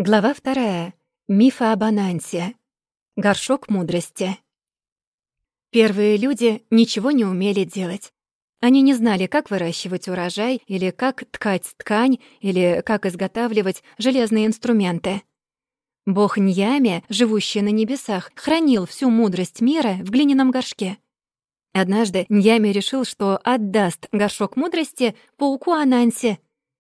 Глава 2. Мифы об Анансе. Горшок мудрости. Первые люди ничего не умели делать. Они не знали, как выращивать урожай, или как ткать ткань, или как изготавливать железные инструменты. Бог Ньяме, живущий на небесах, хранил всю мудрость мира в глиняном горшке. Однажды Ньяме решил, что отдаст горшок мудрости пауку Анансе.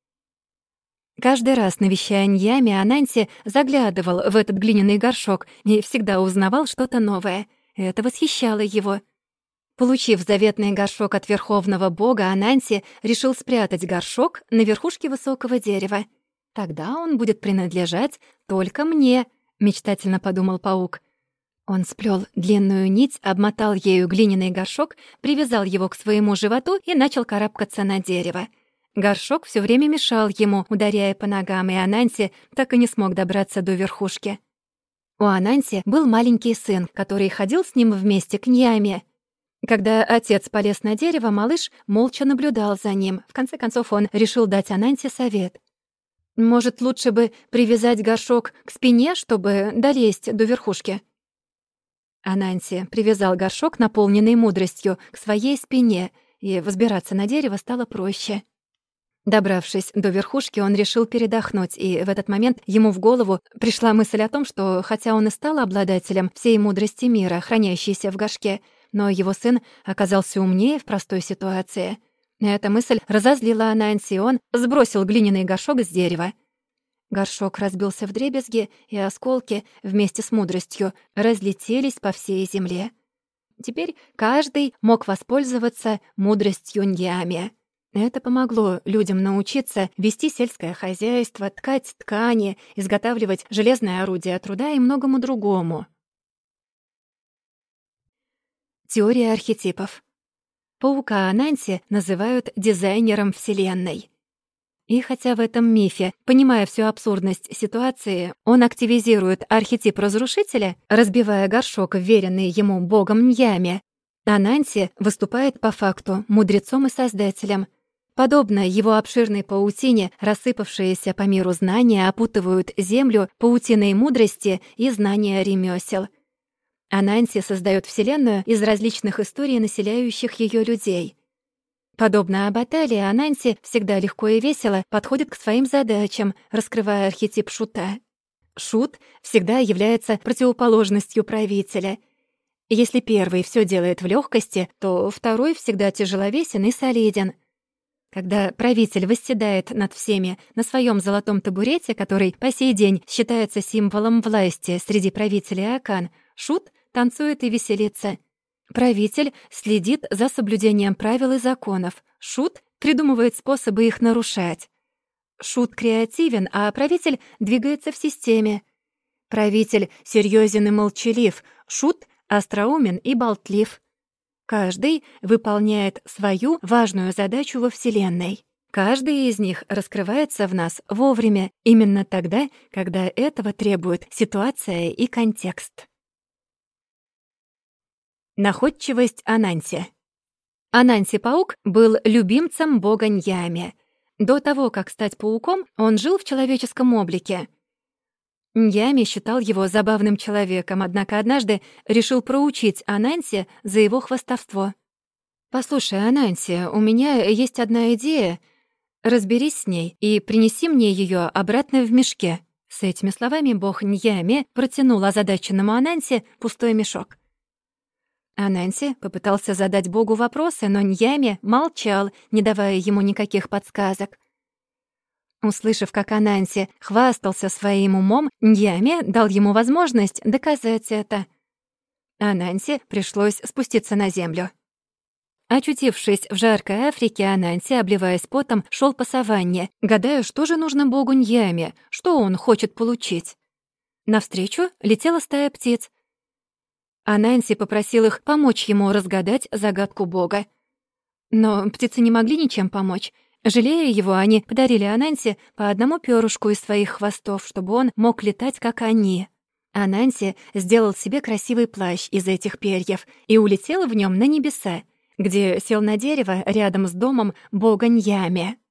Каждый раз, навещая Ньяме, Ананси заглядывал в этот глиняный горшок и всегда узнавал что-то новое. Это восхищало его. Получив заветный горшок от верховного бога, Ананси решил спрятать горшок на верхушке высокого дерева. «Тогда он будет принадлежать только мне», — мечтательно подумал паук. Он сплёл длинную нить, обмотал ею глиняный горшок, привязал его к своему животу и начал карабкаться на дерево. Горшок всё время мешал ему, ударяя по ногам, и Ананси так и не смог добраться до верхушки. У Ананси был маленький сын, который ходил с ним вместе к Ньяме. Когда отец полез на дерево, малыш молча наблюдал за ним. В конце концов, он решил дать Ананси совет. «Может, лучше бы привязать горшок к спине, чтобы долезть до верхушки?» Ананси привязал горшок, наполненный мудростью, к своей спине, и взбираться на дерево стало проще. Добравшись до верхушки, он решил передохнуть, и в этот момент ему в голову пришла мысль о том, что хотя он и стал обладателем всей мудрости мира, хранящейся в горшке, но его сын оказался умнее в простой ситуации. Эта мысль разозлила Ананси, и он сбросил глиняный горшок с дерева. Горшок разбился вдребезги, и осколки вместе с мудростью разлетелись по всей земле. Теперь каждый мог воспользоваться мудростью Ньяме. Это помогло людям научиться вести сельское хозяйство, ткать ткани, изготавливать железное орудие труда и многому другому. Теория архетипов. Паука Ананси называют дизайнером Вселенной. И хотя в этом мифе, понимая всю абсурдность ситуации, он активизирует архетип разрушителя, разбивая горшок, вверенный ему богом Ньяме, Ананси выступает по факту мудрецом и создателем. Подобно его обширной паутине, рассыпавшиеся по миру знания опутывают землю паутиной мудрости и знания ремёсел. Ананси создаёт Вселенную из различных историй, населяющих её людей. Подобно Абатали, Ананси всегда легко и весело подходит к своим задачам, раскрывая архетип шута. Шут всегда является противоположностью правителя. Если первый всё делает в лёгкости, то второй всегда тяжеловесен и солиден. Когда правитель восседает над всеми на своем золотом табурете, который по сей день считается символом власти среди правителей Акан, шут танцует и веселится. Правитель следит за соблюдением правил и законов. Шут придумывает способы их нарушать. Шут креативен, а правитель двигается в системе. Правитель серьезен и молчалив, шут остроумен и болтлив. Каждый выполняет свою важную задачу во Вселенной. Каждый из них раскрывается в нас вовремя, именно тогда, когда этого требует ситуация и контекст. Находчивость Ананси. Ананси-паук был любимцем бога Ньяме. До того, как стать пауком, он жил в человеческом облике. Ньяме считал его забавным человеком, однако однажды решил проучить Ананси за его хвастовство. «Послушай, Ананси, у меня есть одна идея. Разберись с ней и принеси мне её обратно в мешке». С этими словами бог Ньяме протянул озадаченному Ананси пустой мешок. Ананси попытался задать богу вопросы, но Ньяме молчал, не давая ему никаких подсказок. Услышав, как Ананси хвастался своим умом, Ньяме дал ему возможность доказать это. Ананси пришлось спуститься на землю. Очутившись в жаркой Африке, Ананси, обливаясь потом, шёл по саванне, гадая, что же нужно богу Ньяме, что он хочет получить. Навстречу летела стая птиц. Ананси попросил их помочь ему разгадать загадку бога. Но птицы не могли ничем помочь. Жалея его, они подарили Ананси по одному пёрышку из своих хвостов, чтобы он мог летать, как они. Ананси сделал себе красивый плащ из этих перьев и улетел в нём на небеса, где сел на дерево рядом с домом бога Ньяме.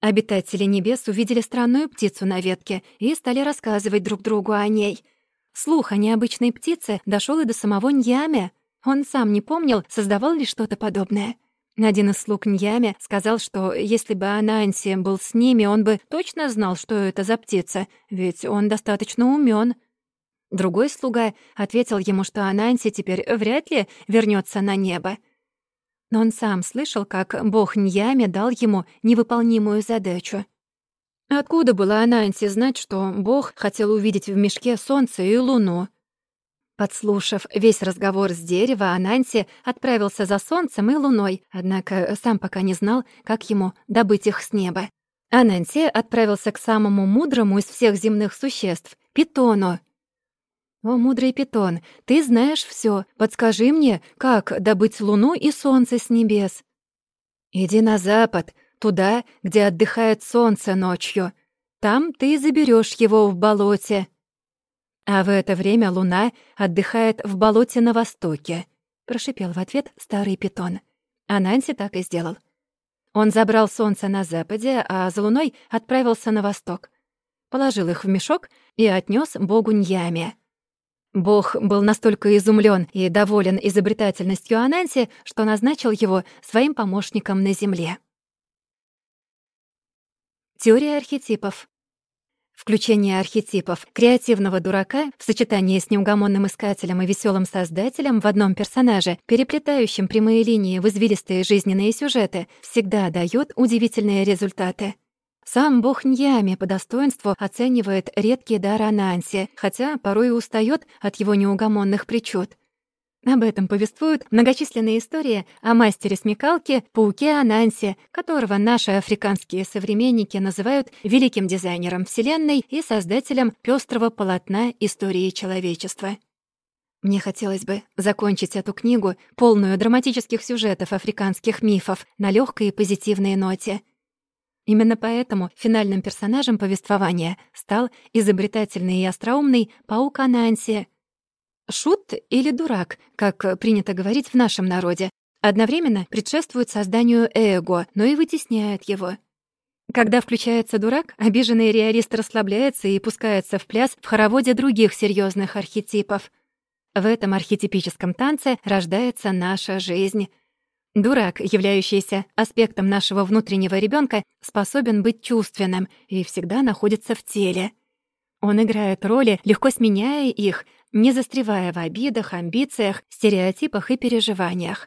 Обитатели небес увидели странную птицу на ветке и стали рассказывать друг другу о ней. Слух о необычной птице дошёл и до самого Ньяме. Он сам не помнил, создавал ли что-то подобное. Один из слуг Ньяме сказал, что если бы Ананси был с ними, он бы точно знал, что это за птица, ведь он достаточно умён. Другой слуга ответил ему, что Ананси теперь вряд ли вернётся на небо. Но он сам слышал, как бог Ньяме дал ему невыполнимую задачу. Откуда было Ананси знать, что бог хотел увидеть в мешке солнце и луну? Подслушав весь разговор с дерева, Ананси отправился за солнцем и луной, однако сам пока не знал, как ему добыть их с неба. Ананси отправился к самому мудрому из всех земных существ — Питону. «О, мудрый Питон, ты знаешь всё. Подскажи мне, как добыть луну и солнце с небес?» «Иди на запад, туда, где отдыхает солнце ночью. Там ты заберёшь его в болоте. А в это время луна отдыхает в болоте на востоке», — прошипел в ответ старый Питон. Ананси так и сделал. Он забрал солнце на западе, а за луной отправился на восток. Положил их в мешок и отнёс богу Ньяме. Бог был настолько изумлён и доволен изобретательностью Ананси, что назначил его своим помощником на земле. Теория архетипов. Включение архетипов креативного дурака в сочетании с неугомонным искателем и веселым создателем в одном персонаже, переплетающим прямые линии в извилистые жизненные сюжеты, всегда дает удивительные результаты. Сам бог Ньяме по достоинству оценивает редкий дар Ананси, хотя порой и устаёт от его неугомонных причуд. Об этом повествуют многочисленные истории о мастере смекалки, пауке Ананси, которого наши африканские современники называют великим дизайнером Вселенной и создателем пёстрого полотна истории человечества. Мне хотелось бы закончить эту книгу, полную драматических сюжетов африканских мифов, на лёгкой и позитивной ноте. Именно поэтому финальным персонажем повествования стал изобретательный и остроумный паук Ананси. Шут или дурак, как принято говорить в нашем народе, одновременно предшествует созданию эго, но и вытесняет его. Когда включается дурак, обиженный реалист расслабляется и пускается в пляс в хороводе других серьёзных архетипов. В этом архетипическом танце рождается наша жизнь. Дурак, являющийся аспектом нашего внутреннего ребёнка, способен быть чувственным и всегда находится в теле. Он играет роли, легко сменяя их, не застревая в обидах, амбициях, стереотипах и переживаниях.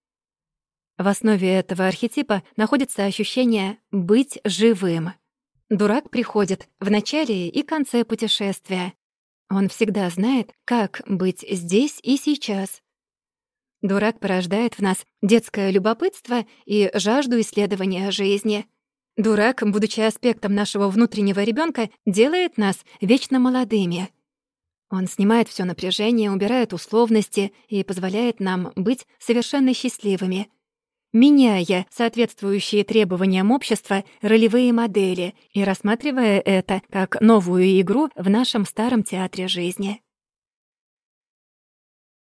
В основе этого архетипа находится ощущение «быть живым». Дурак приходит в начале и конце путешествия. Он всегда знает, как быть здесь и сейчас. Дурак порождает в нас детское любопытство и жажду исследования жизни. Дурак, будучи аспектом нашего внутреннего ребёнка, делает нас вечно молодыми. Он снимает всё напряжение, убирает условности и позволяет нам быть совершенно счастливыми, меняя соответствующие требованиям общества ролевые модели и рассматривая это как новую игру в нашем старом театре жизни.